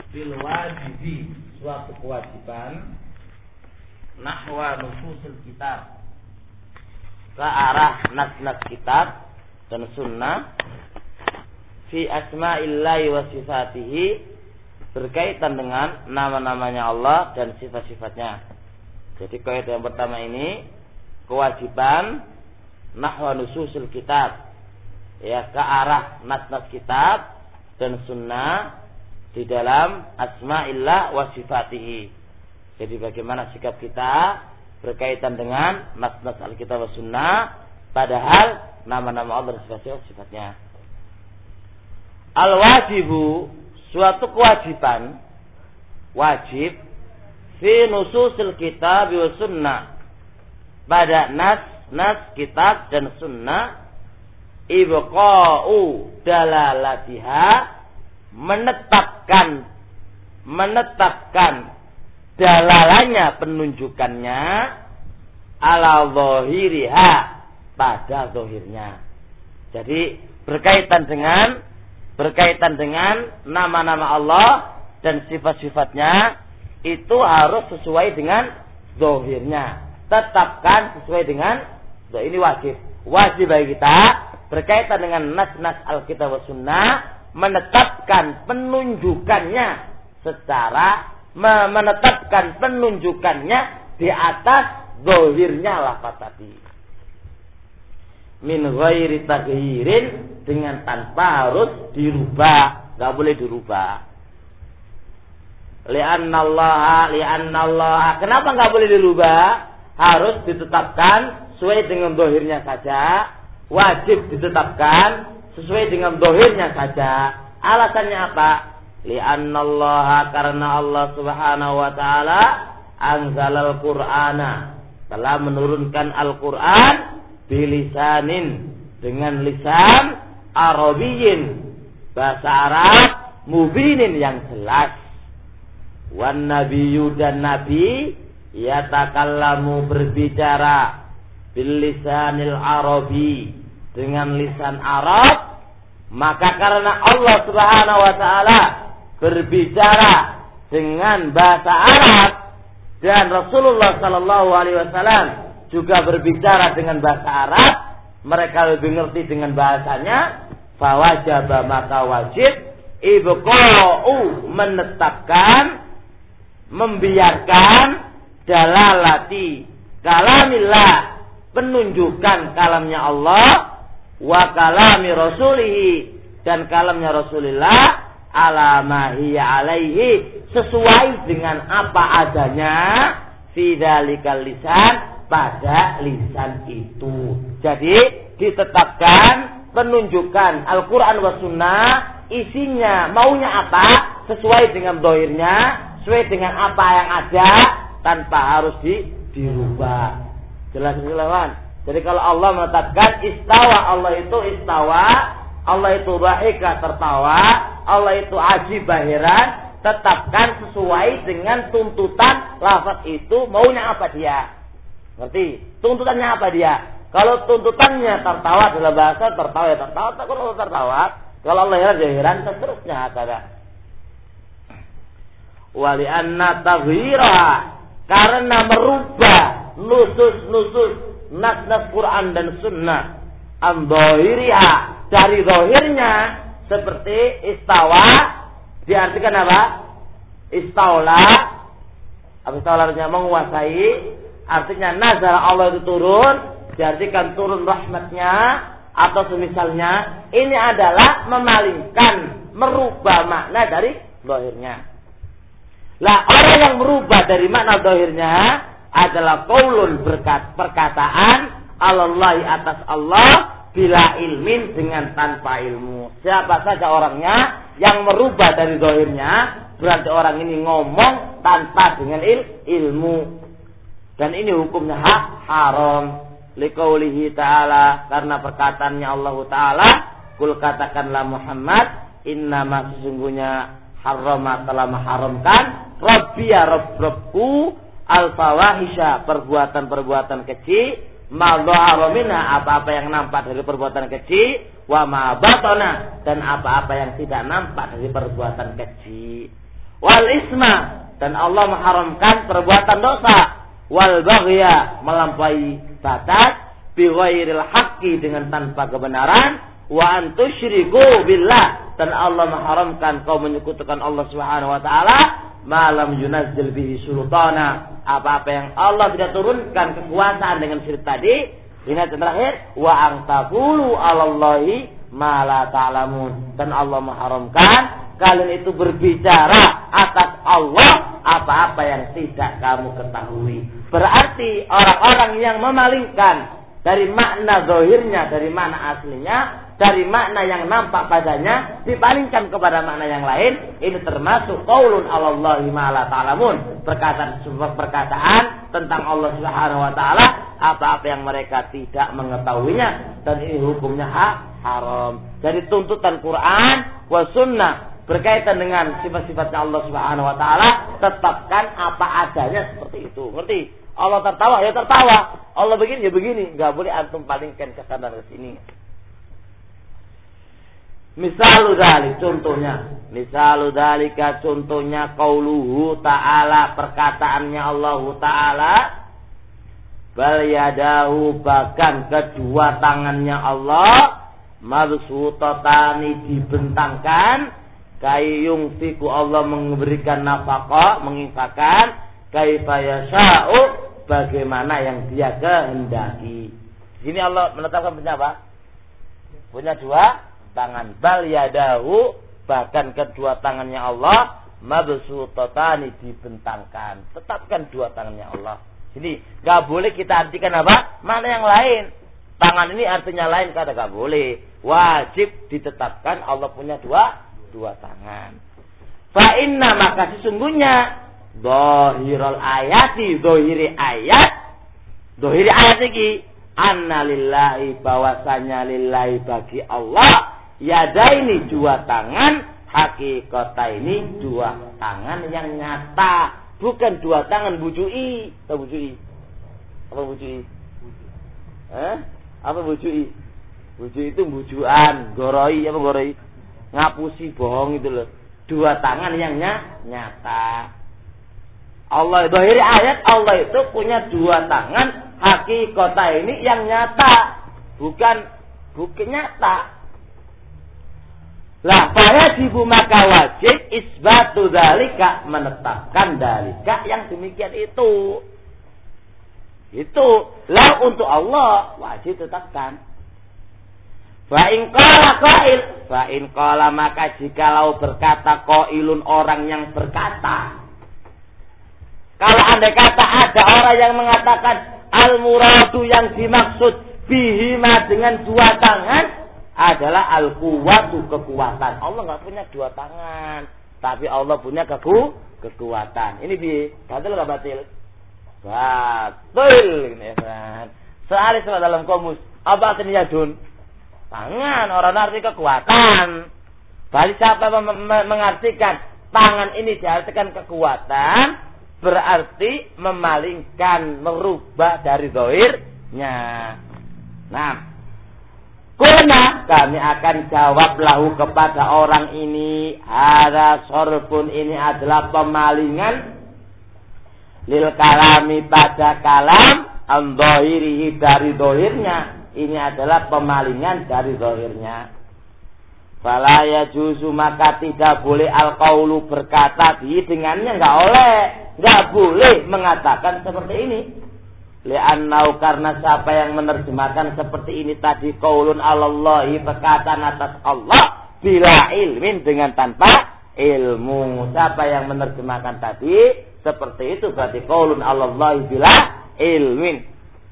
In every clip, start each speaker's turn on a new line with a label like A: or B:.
A: bil wajibi, suatu kewajiban, nahwa nususil kitab, ke arah nas-nas kitab dan sunnah, fi asma'illahi wa sifatihi, berkaitan dengan nama-namanya Allah dan sifat-sifatnya. Jadi kaidah yang pertama ini kewajiban nahwa nususil kitab, ya, ke arah nas-nas kitab dan sunnah di dalam asma'illah wa sifatihi. Jadi bagaimana sikap kita berkaitan dengan nas-nas al-kitab wa sunnah, padahal nama-nama Allah dan sifat-sifatnya. Al-wajibu, suatu kewajiban, wajib, fi nususil kitab wa sunnah, pada nas kitab dan sunnah, ibqa'u dalalatiha, menetapkan dalalanya, penunjukannya, ala zahiriha, pada zahirnya. Jadi berkaitan dengan nama-nama Allah dan sifat-sifatnya, itu harus sesuai dengan zahirnya. Tetapkan sesuai dengan, ini wajib bagi kita berkaitan dengan nas-nas Alkitab wa Sunnah, menetapkan penunjukannya di atas zahirnya lafaz tadi. Min ghairi taghyirin, dengan tanpa harus dirubah, enggak boleh dirubah. Li'anna Allah, kenapa enggak boleh dirubah? Harus ditetapkan sesuai dengan zahirnya saja. Wajib ditetapkan sesuai dengan zahirnya saja. Alasannya apa? Li'anna Allah, karena Allah Subhanahu wa taala anzalal Qur'ana, telah menurunkan Al-Qur'an bilisanin, dengan lisan Arabiyyin, bahasa Arab, mubinin, yang jelas. Wan nabiyyu, dan nabi, yatakallamu, berbicara, bil lisanil arabi, dengan lisan Arab. Maka karena Allah Subhanahu wa taala berbicara dengan bahasa Arab, dan Rasulullah sallallahu alaihi wasallam juga berbicara dengan bahasa Arab, mereka lebih ngerti dengan bahasanya, fawajaba, maka wajib, ibqa'u, menetapkan, membiarkan, dalalati kalamillah, penunjukan kalamnya Allah, wa kalami rasulihi, dan kalamnya Rasulullah, ala ma hiya alaihi, sesuai dengan apa adanya, fi dzalikal lisan, pada lisan itu. Jadi ditetapkan penunjukan Al-Quran wa Sunnah, isinya maunya apa, sesuai dengan zahirnya, sesuai dengan apa yang ada, tanpa harus dirubah. Jelas kan? Jadi kalau Allah menetapkan istawa, Allah itu istawa, Allah itu dhahika, tertawa, Allah itu ajib, heran, tetapkan sesuai dengan tuntutan lafaz itu, maunya apa dia. Ngerti? Tuntutannya apa dia? Kalau tuntutannya tertawa dalam bahasa, tertawa ya tertawa, kalau tertawa, kalau Allah heran ya heran, seterusnya kata. Wali anna taghira, karena merubah nusus nas-nas Quran dan Sunnah, an-dhahiriha, dari zahirnya, seperti istawa, diartikan apa? Istaula, artinya menguasai, artinya nazar, Allah itu turun, diartikan turun rahmatnya, atau semisalnya. Ini adalah memalingkan, merubah makna dari zahirnya. Lah, orang yang merubah dari makna zahirnya adalah qaulun, perkataan, alallahi, atas Allah, bila ilmin, dengan tanpa ilmu. Siapa saja orangnya yang merubah dari zahirnya, berarti orang ini ngomong tanpa dengan ilmu. Dan ini hukumnya haram. Liqaulihi ta'ala, karena perkataannya Allah Ta'ala, kul, katakanlah Muhammad, innama, sesungguhnya, harrama, telah mengharamkan, Rabbiya, Rabbku, al-fawahisha, perbuatan-perbuatan kecil, ma dhahara minha, apa-apa yang nampak dari perbuatan kecil, wa ma batana, dan apa-apa yang tidak nampak dari perbuatan kecil. wal isma, dan Allah mengharamkan perbuatan dosa, wal baghya, melampaui batas, bi ghairil haqqi, dengan tanpa kebenaran, wa an tusyriku billah, dan Allah mengharamkan kau menyekutukan Allah Subhanahu wa taala, malam yunazzil bihi sultana, apa-apa yang Allah tidak turunkan kekuasaan dengan syirik tadi. Ingat yang terakhir, wa an taqulu 'alallahi ma la ta'lamun, dan Allah mengharamkan kalian itu berbicara atas Allah apa-apa yang tidak kamu ketahui. Berarti orang-orang yang memalingkan dari makna zahirnya, dari makna aslinya, dari makna yang nampak padanya, dipalingkan kepada makna yang lain, ini termasuk qaulun 'alallahi ma la ta'lamun, perkataan tentang Allah Subhanahu wa taala apa-apa yang mereka tidak mengetahuinya, dan ini hukumnya haram. Jadi tuntutan Quran wa sunnah berkaitan dengan sifat-sifatnya Allah Subhanahu wa taala, tetapkan apa adanya seperti itu. Ngerti? Allah tertawa ya tertawa, Allah begini ya begini, enggak boleh antum palingkan ke sana ke sini. Misalu dzalik, contohnya qauluhu ta'ala, perkataannya Allah Ta'ala, bal yadahu, bahkan kedua tangannya Allah, mabsutatani, dibentangkan, kayung fiku, Allah memberikan nafkah, menginfakkan, kaifa yasha'u, bagaimana yang dia kehendaki. Sini Allah menetapkan punya apa? Punya dua tangan. Bal yadahu, bahkan kedua tangannya Allah, mabsutatani, dibentangkan. Tetapkan dua tangannya Allah. Jadi gak boleh kita artikan apa? Mana yang lain. Tangan ini artinya lain, kata gak boleh. Wajib ditetapkan Allah punya dua tangan. Fa inna, maka sesungguhnya zahirul ayati, zahiri ayat iki, anna lillahi, bahwasanya lillahi, bagi Allah, yadaini, dua tangan, hakikata, ini dua tangan yang nyata, bukan dua tangan bujui. Apa bujui? Apa bujui? Bujui itu bujuan, goroi, apa goroi? Ngapusi bohong itu loh. Dua tangan yang nyata. Allah, zahiri ayat, Allah itu punya dua tangan, hakikata ini yang nyata, bukan nyata. Lah, fayajibu, maka wajib, isbatu dzalika, menetapkan dzalika yang demikian itu. Itu lah untuk Allah wajib tetapkan. Fa in qala, maka jikalau berkata qailun, orang yang berkata. Kalau andai kata ada orang yang mengatakan al-muradu, yang dimaksud bihima, dengan dua tangan, adalah al-quwwatu, kekuatan. Allah enggak punya dua tangan, tapi Allah punya kekuatan. Ini batil enggak batil? Batil, ini kan. Soalnya dalam komus, apa artinya yadun? Tangan, orang arti kekuatan. Balik siapa mengartikan tangan ini diartikan kekuatan, berarti memalingkan, merubah dari zahirnya. Nah, Kuna, kami akan jawab lahu kepada orang ini, hadza sorfun, ini adalah pemalingan, lil kalami, pada kalam, an zahirihi, dari zahirnya. Ini adalah pemalingan dari zahirnya. Fala yajuzu, maka tidak boleh al-qaulu, berkata dengannya, enggak boleh mengatakan seperti ini. Li'annau, karena siapa yang menerjemahkan seperti ini tadi, qaulun 'alallahi, perkataan atas Allah, bila ilmin, dengan tanpa ilmu. Siapa yang menerjemahkan tadi seperti itu berarti qaulun 'alallahi bila ilmin.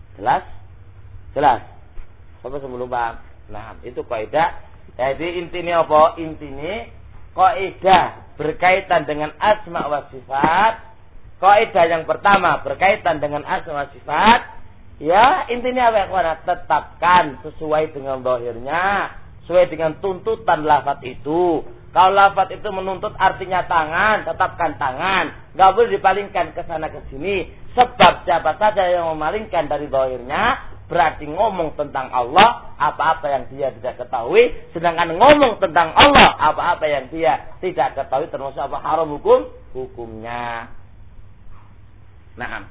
A: Jelas? Sampai sebelum paham. Nah, itu kaidah. Jadi intinya apa? Intinya kaidah berkaitan dengan asma wa sifat. Kaidah yang pertama berkaitan dengan asma wa sifat. Ya, intinya apa ya? Tetapkan sesuai dengan zahirnya, sesuai dengan tuntutan lafaz itu. Kalau lafaz itu menuntut artinya tangan, tetapkan tangan. Enggak boleh dipalingkan ke sana ke sini. Sebab siapa saja yang memalingkan dari zahirnya, berarti ngomong tentang Allah apa-apa yang dia tidak ketahui, sedangkan ngomong tentang Allah apa-apa yang dia tidak ketahui termasuk apa haram hukumnya. Nah,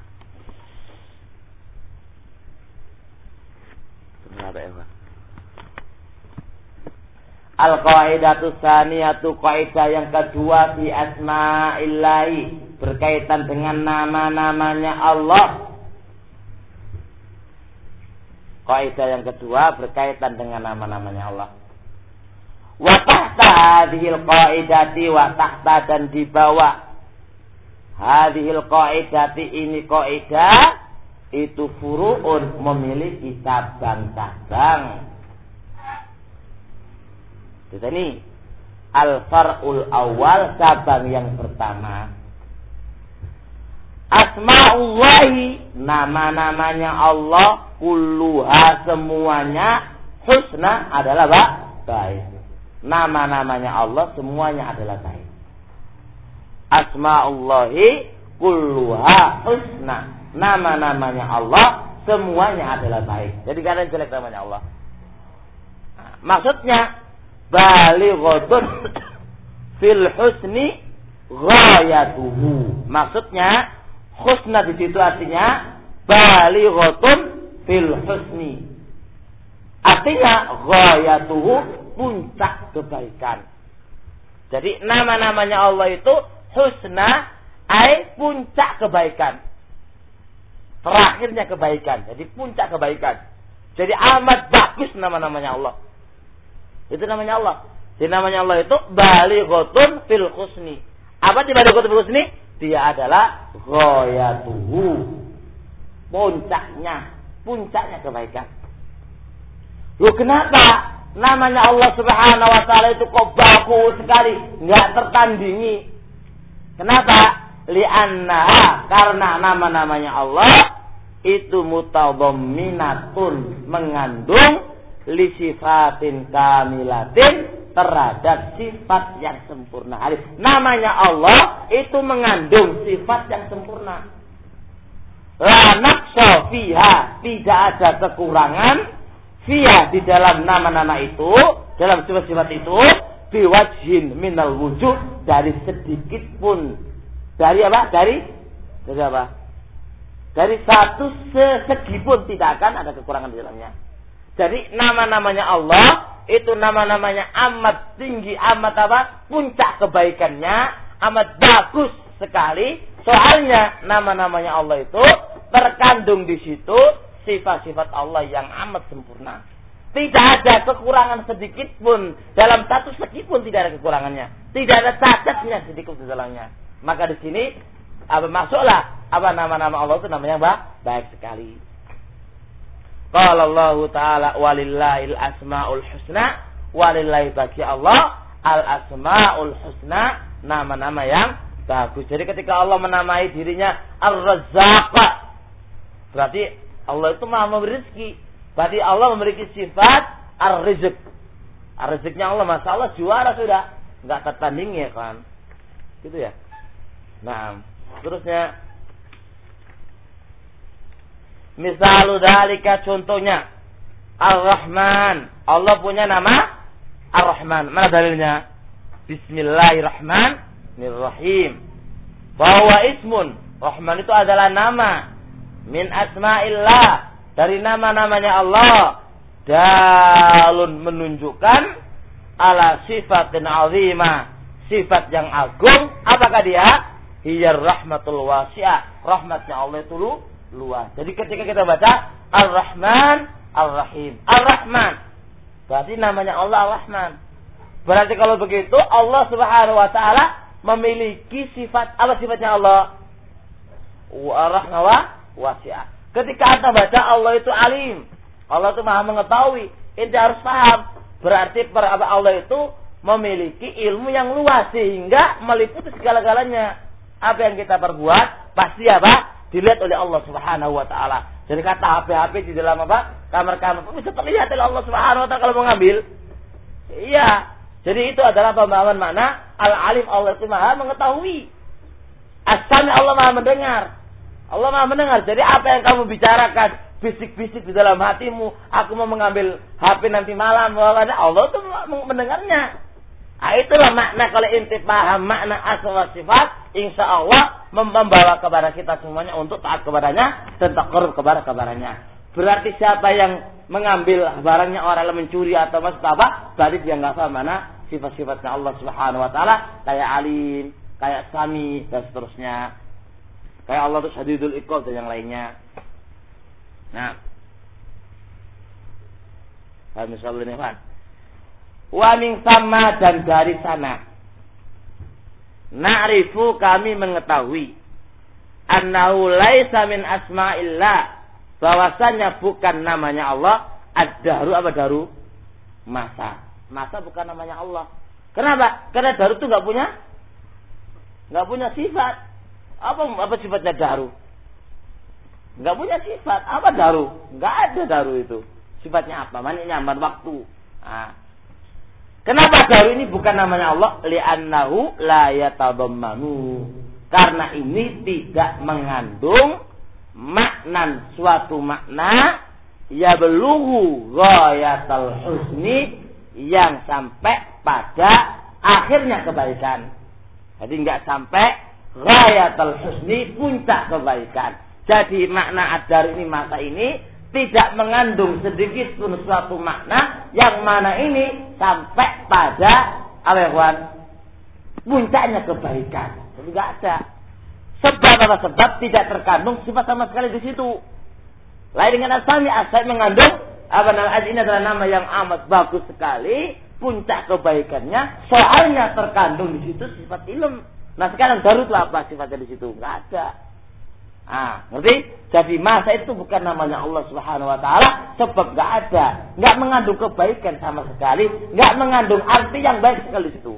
A: berapa ya, Pak? Al-qaidatu tsaniyatu, kaidah yang kedua fi asma'illahi, berkaitan dengan nama-namanya Allah. Kaidah yang kedua berkaitan dengan nama-namanya Allah. Wa tahta hadhil qaidati, wa tahta dan di bawah hadhil qaidati, ini kaidah itu furu'un, memiliki cabang-cabang. Ini al-far'ul awal, cabang yang pertama. Asma'ullahi, nama-namanya Allah, kulluha semuanya, husna adalah baik. Nama-namanya Allah semuanya adalah baik. Asma'ullahi kulluha husna, nama-namanya Allah semuanya adalah baik. Jadi gak ada yang jelek namanya Allah. Nah, maksudnya balighatun fil husni ghayatuhu. Maksudnya husna di situ artinya balighatun fil husni. Artinya ghayatuhu, puncak kebaikan. Jadi nama-namanya Allah itu husna, ai puncak kebaikan. Terakhirnya kebaikan. Jadi puncak kebaikan. Jadi amat bagus nama-namanya Allah. Itu namanya Allah. Jadi namanya Allah itu balighatun fil husni. Apa di balighatun fil husni? Dia adalah ghayatuhu, puncaknya kebaikan. Loh, kenapa namanya Allah Subhanahu wa taala itu kok bagus sekali, enggak tertandingi? Kenapa? Li'anna, karena nama-namanya Allah itu mutadhamminatun, mengandung li sifatin kamilatin, terhadap sifat yang sempurna. Namanya Allah itu mengandung sifat yang sempurna. La naqsa fiha, tidak ada kekurangan fiha di dalam nama-nama itu, dalam sifat-sifat itu, biwajhin minal wujud, dari sedikit pun, dari apa? Dari apa? Dari satu segi pun tidak akan ada kekurangan di dalamnya. Jadi nama-namanya Allah itu nama-namanya amat tinggi, amat apa? Puncak kebaikannya, amat bagus sekali. Soalnya nama-namanya Allah itu terkandung di situ sifat-sifat Allah yang amat sempurna. Tidak ada kekurangan sedikit pun, dalam satu segi pun tidak ada kekurangannya. Tidak ada cacatnya sedikit di dalamnya. Maka di sini masuklah nama-nama Allah itu namanya baik sekali. Qala Allah Ta'ala walillahil asmaul husna, walillahi bagi Allah al asmaul husna, nama-nama yang bagus. Jadi ketika Allah menamai dirinya Ar-Razzaq, berarti Allah itu Maha memberi rezeki. Berarti Allah memiliki sifat Ar-Rizq. Ar-Rizqnya Allah Masya Allah juara sudah, enggak tertandingi ya kan. Gitu ya. Nah, terusnya misalu dalika, contohnya Ar-Rahman. Allah punya nama Ar-Rahman. Mana dalilnya? Bismillahirrahmanirrahim. Bahwa ismun, Rahman itu adalah nama min asma'illah, dari nama-namanya Allah, dalun menunjukkan ala sifatin azimah, sifat yang agung. Apakah dia? Hiyar rahmatul wasi'ah, rahmatnya Allah itu luas. Jadi ketika kita baca Ar-Rahman Ar-Rahim, Ar-Rahman berarti namanya Allah Ar-Rahman. Berarti kalau begitu Allah Subhanahu wa taala memiliki sifat, apa sifatnya Allah? Ar-Rahmah wasi'ah. Ketika Anda baca Allah itu alim, Allah itu Maha mengetahui, Anda harus paham. Berarti Allah itu memiliki ilmu yang luas sehingga meliputi segala-galanya. Apa yang kita perbuat pasti apa? Dilihat oleh Allah Subhanahu wa taala. Jadi kata HP-HP di dalam apa? Kamar-kamar bisa terlihat oleh Allah Subhanahu wa taala kalau mau ngambil. Iya. Jadi itu adalah pemahaman makna al-alim, Allah itu Maha mengetahui. As-sami, Allah Maha mendengar. Allah Maha mendengar. Jadi apa yang kamu bicarakan bisik-bisik di dalam hatimu, aku mau mengambil HP nanti malam, Allah itu mendengarnya. Nah, itulah makna kalau inti paham makna asma wa sifat, insya Allah membawa kepada kita semuanya untuk taat kepadanya dan takarrub kepadanya. Berarti siapa yang mengambil barangnya orang yang mencuri atau maksud apa, berarti dia nggak paham mana sifat-sifatnya Allah Subhanahu Wa Taala, kayak alim, kayak sami dan seterusnya, kayak Allah itu syadidul iqab dan yang lainnya. Nah, misalnya ini kan. Wa min sama dan dari sana na'rifu kami mengetahui annahu laisa min asma'illah bahwasanya bukan namanya Allah ad-dahru apa daru masa bukan namanya Allah. Kenapa? Karena daru itu enggak punya sifat. Apa sifatnya daru? Enggak punya sifat. Apa daru? Enggak ada daru itu. Sifatnya apa? Nyaman waktu. Nah, kenapa daru ini bukan namanya Allah? Li'annahu la yatadammanu. Karena ini tidak mengandung maknan suatu makna ya belughu ghayatul husni yang sampai pada akhirnya kebaikan. Jadi enggak sampai ghayatul husni puncak kebaikan. Jadi makna ad-dar ini masa ini tidak mengandung sedikit pun suatu makna yang mana ini sampai pada puncaknya kebaikan. Jadi enggak ada. Sebab tidak terkandung sifat sama sekali di situ. Lain dengan asami mengandung ini adalah nama yang amat bagus sekali, puncak kebaikannya, soalnya terkandung di situ sifat ilm. Nah sekarang baru apa sifatnya di situ? Enggak ada. Ngerti? Jadi masa itu bukan namanya Allah Subhanahu Wa Taala, sebab enggak ada, enggak mengandung kebaikan sama sekali, enggak mengandung arti yang baik sekali di situ.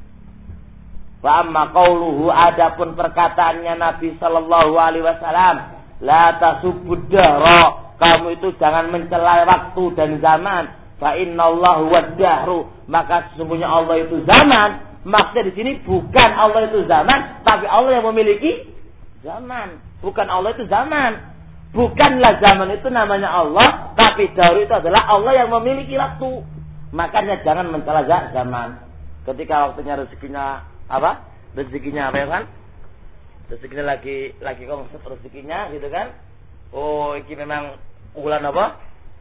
A: Wa amma qauluhu, adapun perkataannya Nabi sallallahu alaihi wasallam, la tasubbud dahra, kamu itu jangan mencela waktu dan zaman. Fa innallahu wad-dahru, maka sesungguhnya Allah itu zaman. Maksudnya di sini bukan Allah itu zaman, tapi Allah yang memiliki zaman. Bukan Allah itu zaman. Bukanlah zaman itu namanya Allah, tapi dahru itu adalah Allah yang memiliki waktu. Makanya jangan mencela zaman. Ketika waktunya rezekinya rezekinya apa ya kan? Rezekinya lagi konsep rezekinya gitu kan? Oh, ini memang bulan apa?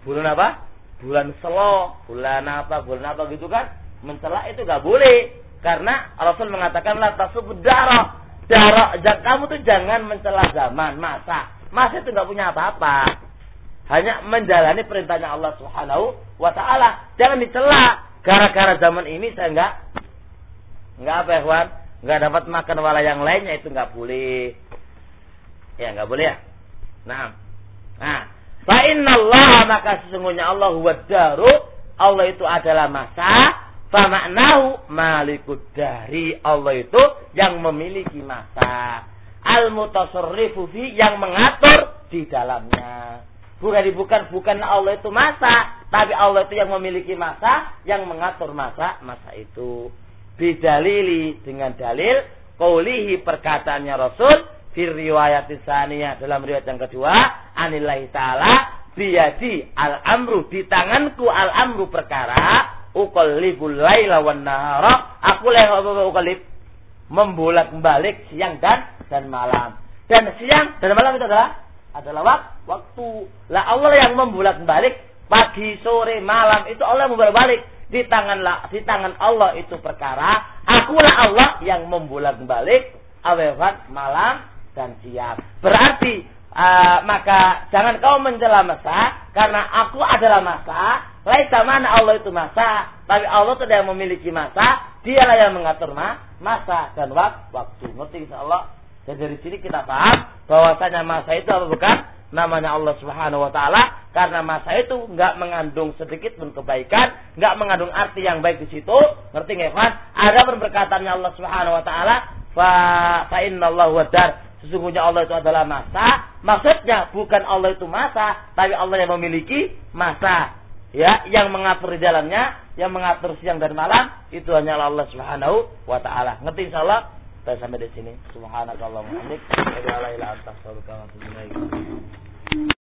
A: Bulan selo, bulan apa gitu kan? Mencela itu enggak boleh. Karena Rasul mengatakan la tasubud dahra. Kamu tuh jangan mencela zaman, masa itu enggak punya apa-apa. Hanya menjalani perintahnya Allah Subhanahu wa Ta'ala. Jangan dicela. Gara-gara zaman ini saya enggak apa ya, kawan? Enggak dapat makan wala yang lainnya, itu enggak boleh. Ya, enggak boleh ya. Nah, fa innallaha, maka sesungguhnya Allah huwad daru, Allah itu adalah masa, fa ma'nahu malikud dari, Allah itu yang memiliki masa. Al-mutasarrifu fi, yang mengatur di dalamnya. Bukan Allah itu masa, tapi Allah itu yang memiliki masa, yang mengatur masa itu. Bidalili, dengan dalil qaulihi, perkataannya Rasul fi riwayat tsaniyah, dalam riwayat yang kedua, anillahi ta'ala biyadi al-amru, di tanganku al-amru perkara, uqallibul laila wan nahara, aku uqallib, membolak-balik siang dan malam. Dan siang dan malam itu adalah waktu. Lah Allah yang membolak-balik pagi, sore, malam, itu Allah yang membolak-balik. Di tangan Allah itu perkara, akulah Allah yang membolak-balik awal malam dan siang. Berarti maka jangan kau mencela masa, karena aku adalah masa. Laisa mana Allah itu masa, tapi Allah itu yang memiliki masa, dialah yang mengatur masa dan waktu. Ngerti insyaallah. Dan dari sini kita paham bahwasanya masa itu apa bukan namanya Allah Subhanahu wa Ta'ala, karena masa itu enggak mengandung sedikit pun kebaikan, enggak mengandung arti yang baik di situ. Ngerti enggak, Ikhwan? Ada perkataannya Allah Subhanahu wa Ta'ala, fa innallahu wadar, sesungguhnya Allah itu adalah masa. Maksudnya bukan Allah itu masa, tapi Allah yang memiliki masa. Ya, yang mengatur di dalamnya, yang mengatur siang dan malam, itu hanyalah Allah Subhanahu wa Ta'ala. Ngerti insyaallah? Kita sampai di sini. Subhanakallahumma wa bihamdik, asyhadu an la ilaha illa anta, astaghfiruka wa atubu ilaik.